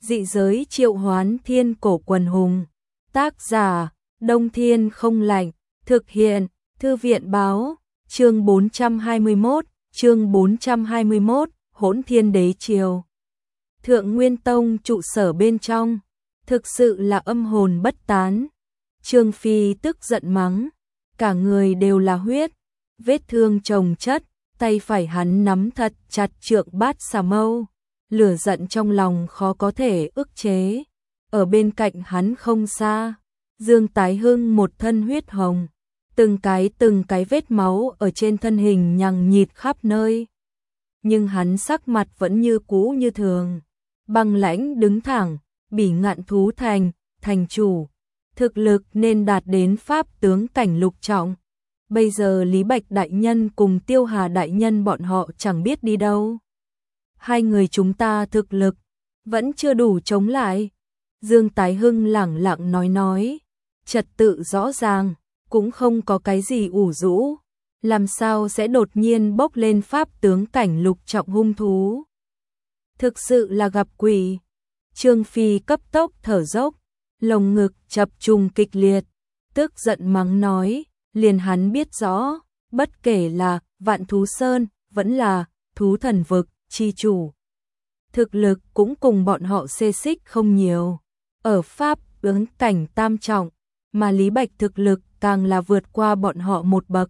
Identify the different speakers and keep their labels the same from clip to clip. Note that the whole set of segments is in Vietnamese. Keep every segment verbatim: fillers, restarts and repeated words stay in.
Speaker 1: Dị giới triệu hoán thiên cổ quần hùng. Tác giả, Đông Thiên không lạnh. Thực hiện, Thư viện báo. Chương bốn trăm hai mươi mốt, chương bốn trăm hai mươi mốt, Hỗn Thiên Đế Triều. Thượng Nguyên Tông trụ sở bên trong, thực sự là âm hồn bất tán. Trương Phi tức giận mắng, cả người đều là huyết, vết thương chồng chất, tay phải hắn nắm thật chặt trượng bát xà mâu, lửa giận trong lòng khó có thể ức chế. Ở bên cạnh hắn không xa, Dương Tái Hưng một thân huyết hồng, từng cái từng cái vết máu ở trên thân hình nhằng nhịt khắp nơi. Nhưng hắn sắc mặt vẫn như cũ như thường, băng lãnh đứng thẳng, Bỉ Ngạn Thú Thành, thành chủ, thực lực nên đạt đến pháp tướng cảnh lục trọng. Bây giờ Lý Bạch đại nhân cùng Tiêu Hà đại nhân bọn họ chẳng biết đi đâu. Hai người chúng ta thực lực vẫn chưa đủ chống lại. Dương Tái Hưng lẳng lặng nói nói, trật tự rõ ràng, cũng không có cái gì ủ rũ, làm sao sẽ đột nhiên bốc lên pháp tướng cảnh lục trọng hung thú. Thực sự là gặp quỷ. Trương Phi cấp tốc thở dốc, lồng ngực chập trùng kịch liệt, tức giận mắng nói, liền hắn biết rõ, bất kể là Vạn Thú Sơn, vẫn là Thú Thần Vực, chi chủ. Thực lực cũng cùng bọn họ xê xích không nhiều, ở pháp tướng cảnh tam trọng, mà Lý Bạch thực lực càng là vượt qua bọn họ một bậc,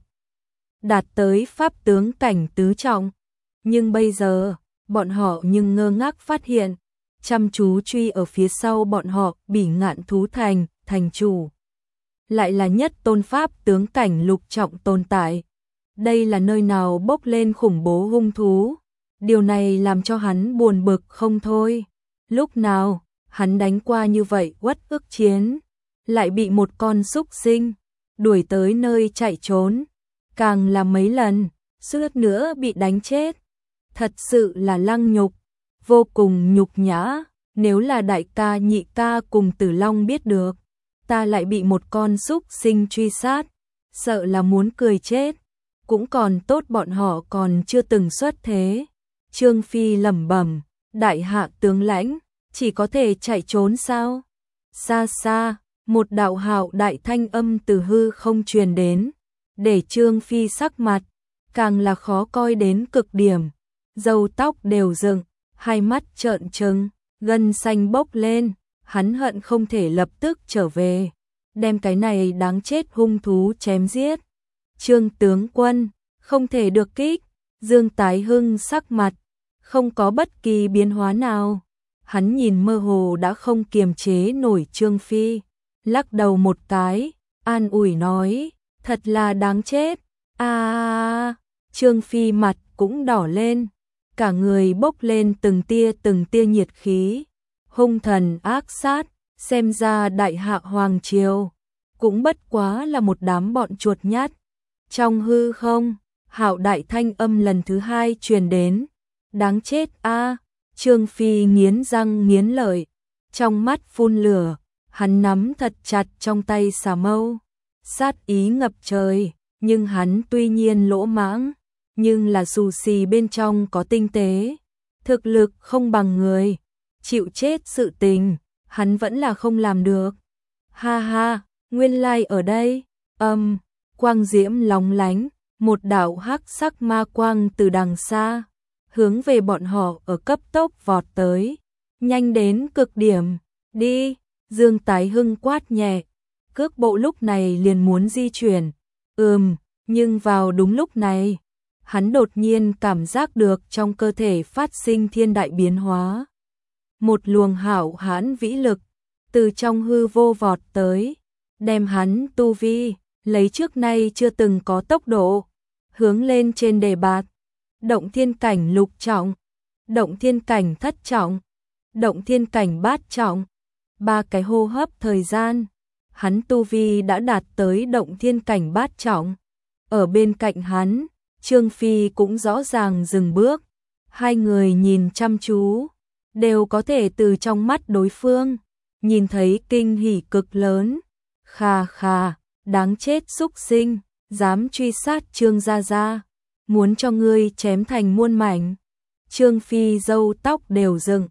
Speaker 1: đạt tới pháp tướng cảnh tứ trọng. Nhưng bây giờ, bọn họ nhưng ngơ ngác phát hiện, chăm chú truy ở phía sau bọn họ Bỉ Ngạn Thú Thành, thành chủ, lại là nhất tôn pháp tướng cảnh lục trọng tồn tại. Đây là nơi nào bốc lên khủng bố hung thú. Điều này làm cho hắn buồn bực không thôi. Lúc nào, hắn đánh qua như vậy uất ức chiến, lại bị một con súc sinh đuổi tới nơi chạy trốn, càng là mấy lần, suýt nữa bị đánh chết. Thật sự là lăng nhục, vô cùng nhục nhã. Nếu là đại ca nhị ca cùng Tử Long biết được, ta lại bị một con súc sinh truy sát, sợ là muốn cười chết. Cũng còn tốt bọn họ còn chưa từng xuất thế. Trương Phi lẩm bẩm, đại hạ tướng lãnh, chỉ có thể chạy trốn sao? Xa xa, một đạo hạo đại thanh âm từ hư không truyền đến, để Trương Phi sắc mặt càng là khó coi đến cực điểm, râu tóc đều dựng, hai mắt trợn trừng, gân xanh bốc lên, hắn hận không thể lập tức trở về, đem cái này đáng chết hung thú chém giết. Trương tướng quân, không thể được kích. Dương Tái Hưng sắc mặt không có bất kỳ biến hóa nào, hắn nhìn mơ hồ đã không kiềm chế nổi Trương Phi, lắc đầu một cái, an ủi nói, thật là đáng chết. A à, Trương Phi mặt cũng đỏ lên, cả người bốc lên từng tia từng tia nhiệt khí, hung thần ác sát, xem ra đại hạ hoàng triều cũng bất quá là một đám bọn chuột nhát. Trong hư không, hạo đại thanh âm lần thứ hai truyền đến, đáng chết a. À. Trương Phi nghiến răng nghiến lợi, trong mắt phun lửa, hắn nắm thật chặt trong tay xà mâu, sát ý ngập trời. Nhưng hắn tuy nhiên lỗ mãng, nhưng là xù xì bên trong có tinh tế, thực lực không bằng người, chịu chết sự tình, hắn vẫn là không làm được. Ha ha, nguyên lai ở đây. Âm, quang diễm lóng lánh, một đạo hắc sắc ma quang từ đằng xa hướng về bọn họ ở cấp tốc vọt tới, nhanh đến cực điểm. Đi. Dương Tái Hưng quát nhẹ, cước bộ lúc này liền muốn di chuyển. Ừm, nhưng vào đúng lúc này, hắn đột nhiên cảm giác được trong cơ thể phát sinh thiên đại biến hóa. Một luồng hạo hãn vĩ lực từ trong hư vô vọt tới, đem hắn tu vi lấy trước nay chưa từng có tốc độ hướng lên trên đề bạt. Động thiên cảnh lục trọng, động thiên cảnh thất trọng, động thiên cảnh bát trọng. Ba cái hô hấp thời gian, hắn tu vi đã đạt tới động thiên cảnh bát trọng. Ở bên cạnh hắn, Trương Phi cũng rõ ràng dừng bước. Hai người nhìn chăm chú, đều có thể từ trong mắt đối phương nhìn thấy kinh hỉ cực lớn. Khà khà, đáng chết xúc sinh, dám truy sát Trương gia gia, muốn cho ngươi chém thành muôn mảnh. Trương Phi râu tóc đều dựng,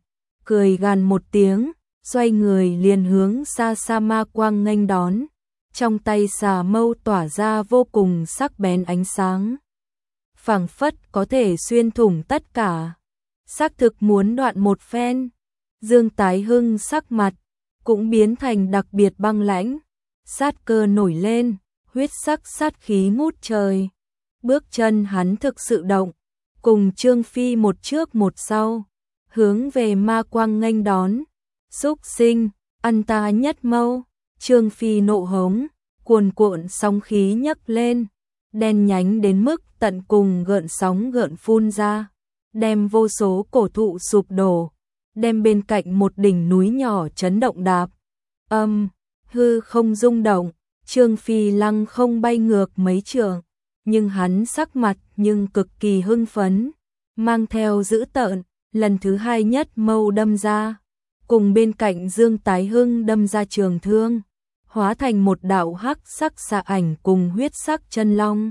Speaker 1: cười gằn một tiếng, xoay người liền hướng xa xa ma quang nghênh đón, trong tay xà mâu tỏa ra vô cùng sắc bén ánh sáng, phảng phất có thể xuyên thủng tất cả. Xác thực muốn đoạn một phen, Dương Tái Hưng sắc mặt cũng biến thành đặc biệt băng lãnh, sát cơ nổi lên, huyết sắc sát khí ngút trời. Bước chân hắn thực sự động, cùng Trương Phi một trước một sau, hướng về ma quang nghênh đón. Xúc sinh, ăn ta nhất mâu. Trương Phi nộ hống, cuồn cuộn sóng khí nhấc lên, đen nhánh đến mức tận cùng gợn sóng gợn phun ra, đem vô số cổ thụ sụp đổ, đem bên cạnh một đỉnh núi nhỏ chấn động đạp. Âm, hư không rung động, Trương Phi lăng không bay ngược mấy trượng, nhưng hắn sắc mặt nhưng cực kỳ hưng phấn, mang theo dữ tợn, lần thứ hai nhất mâu đâm ra, cùng bên cạnh Dương Tái Hưng đâm ra trường thương, hóa thành một đạo hắc sắc xạ ảnh cùng huyết sắc chân long.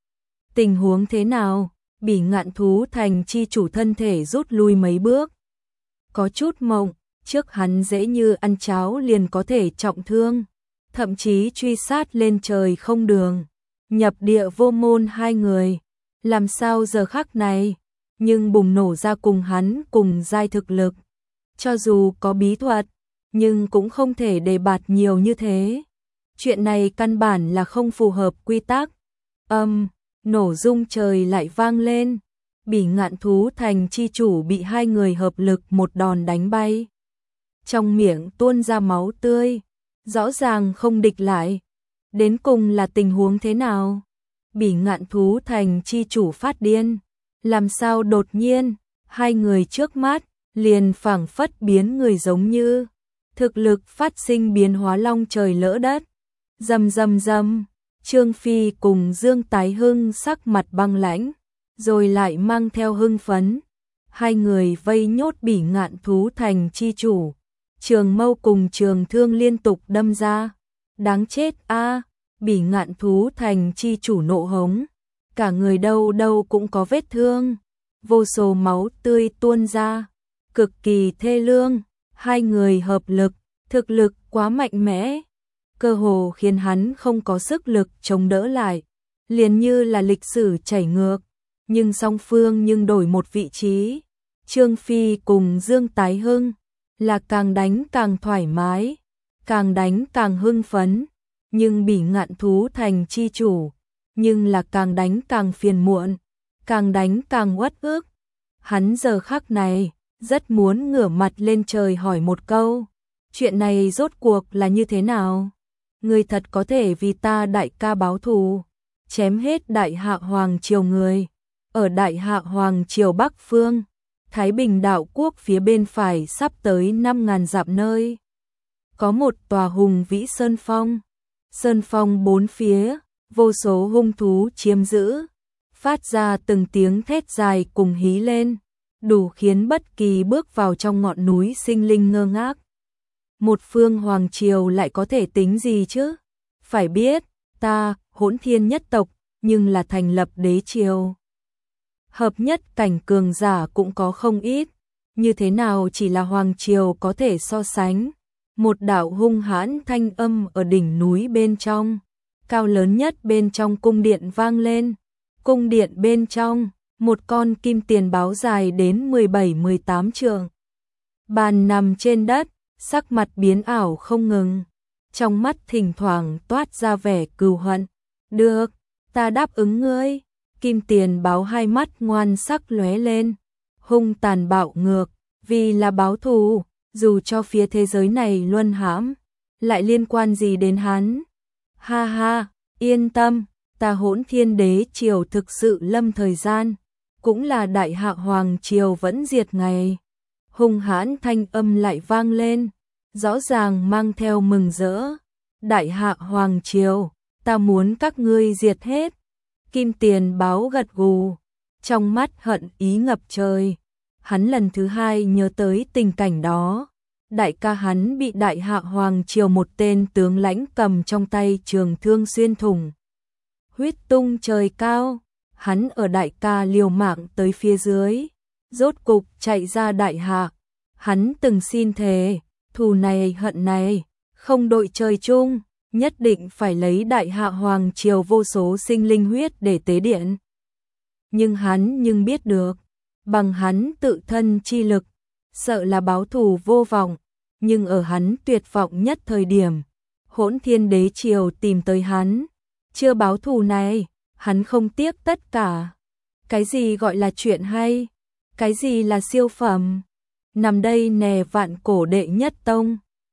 Speaker 1: Tình huống thế nào? Bỉ Ngạn Thú Thành chi chủ thân thể rút lui mấy bước. Có chút mộng, trước hắn dễ như ăn cháo liền có thể trọng thương, thậm chí truy sát lên trời không đường, nhập địa vô môn hai người, làm sao giờ khắc này, nhưng bùng nổ ra cùng hắn cùng giai thực lực. Cho dù có bí thuật, nhưng cũng không thể đề bạt nhiều như thế. Chuyện này căn bản là không phù hợp quy tắc. Âm, nổ rung trời lại vang lên. Bỉ Ngạn Thú Thành chi chủ bị hai người hợp lực một đòn đánh bay. Trong miệng tuôn ra máu tươi, rõ ràng không địch lại. Đến cùng là tình huống thế nào? Bỉ Ngạn Thú Thành chi chủ phát điên. Làm sao đột nhiên, hai người trước mắt, liền phảng phất biến người giống như. Thực lực phát sinh biến hóa long trời lỡ đất. Rầm rầm rầm, Trương Phi cùng Dương Tái Hưng sắc mặt băng lãnh, rồi lại mang theo hưng phấn. Hai người vây nhốt Bỉ Ngạn Thú Thành chi chủ. Trường mâu cùng trường thương liên tục đâm ra. Đáng chết a, Bỉ Ngạn Thú Thành chi chủ nộ hống. Cả người đâu đâu cũng có vết thương. Vô số máu tươi tuôn ra. Cực kỳ thê lương. Hai người hợp lực, thực lực quá mạnh mẽ, cơ hồ khiến hắn không có sức lực chống đỡ lại, liền như là lịch sử chảy ngược, nhưng song phương nhưng đổi một vị trí. Trương Phi cùng Dương Tái Hưng là càng đánh càng thoải mái, càng đánh càng hưng phấn, nhưng Bỉ Ngạn Thú Thành chi chủ, nhưng là càng đánh càng phiền muộn, càng đánh càng uất ức. Hắn giờ khắc này rất muốn ngửa mặt lên trời hỏi một câu, chuyện này rốt cuộc là như thế nào? Ngươi thật có thể vì ta đại ca báo thù, chém hết đại hạ hoàng triều người, ở đại hạ hoàng triều Bắc Phương, Thái Bình đảo quốc phía bên phải sắp tới năm ngàn dặm nơi. Có một tòa hùng vĩ sơn phong, sơn phong bốn phía, vô số hung thú chiếm giữ, phát ra từng tiếng thét dài cùng hí lên, đủ khiến bất kỳ bước vào trong ngọn núi sinh linh ngơ ngác. Một phương hoàng triều lại có thể tính gì chứ? Phải biết, ta, Hỗn Thiên nhất tộc, nhưng là thành lập đế triều. Hợp nhất cảnh cường giả cũng có không ít, như thế nào chỉ là hoàng triều có thể so sánh. Một đạo hung hãn thanh âm ở đỉnh núi bên trong, cao lớn nhất bên trong cung điện vang lên. Cung điện bên trong, một con kim tiền báo dài đến mười bảy mười tám trượng. Bàn nằm trên đất, sắc mặt biến ảo không ngừng, trong mắt thỉnh thoảng toát ra vẻ cừu hận. Được, ta đáp ứng ngươi. Kim tiền báo hai mắt ngoan sắc lóe lên, hung tàn bạo ngược, vì là báo thù, dù cho phía thế giới này luân hãm, lại liên quan gì đến hắn? Ha ha, yên tâm, ta Hỗn Thiên đế triều thực sự lâm thời gian, cũng là đại hạ hoàng triều vẫn diệt ngày. Hung hãn thanh âm lại vang lên, rõ ràng mang theo mừng rỡ. Đại hạ hoàng triều, ta muốn các ngươi diệt hết. Kim tiền báo gật gù, trong mắt hận ý ngập trời. Hắn lần thứ hai nhớ tới tình cảnh đó. Đại ca hắn bị đại hạ hoàng triều một tên tướng lãnh cầm trong tay trường thương xuyên thủng. Huyết tung trời cao, hắn ở đại ca liều mạng tới phía dưới, rốt cục chạy ra đại hạ. Hắn từng xin thề, thù này hận này, không đội trời chung, nhất định phải lấy đại hạ hoàng triều vô số sinh linh huyết để tế điện. Nhưng hắn nhưng biết được, bằng hắn tự thân chi lực, sợ là báo thù vô vọng, nhưng ở hắn tuyệt vọng nhất thời điểm, Hỗn Thiên Đế triều tìm tới hắn, chưa báo thù này, hắn không tiếc tất cả. Cái gì gọi là chuyện hay? Cái gì là siêu phẩm? Nằm đây nè vạn cổ đệ nhất tông.